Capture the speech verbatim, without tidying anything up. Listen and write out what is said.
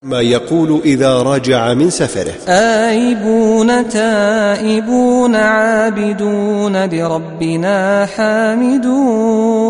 ما يقول إذا رجع من سفره. آيبون تائبون عابدون لربنا حامدون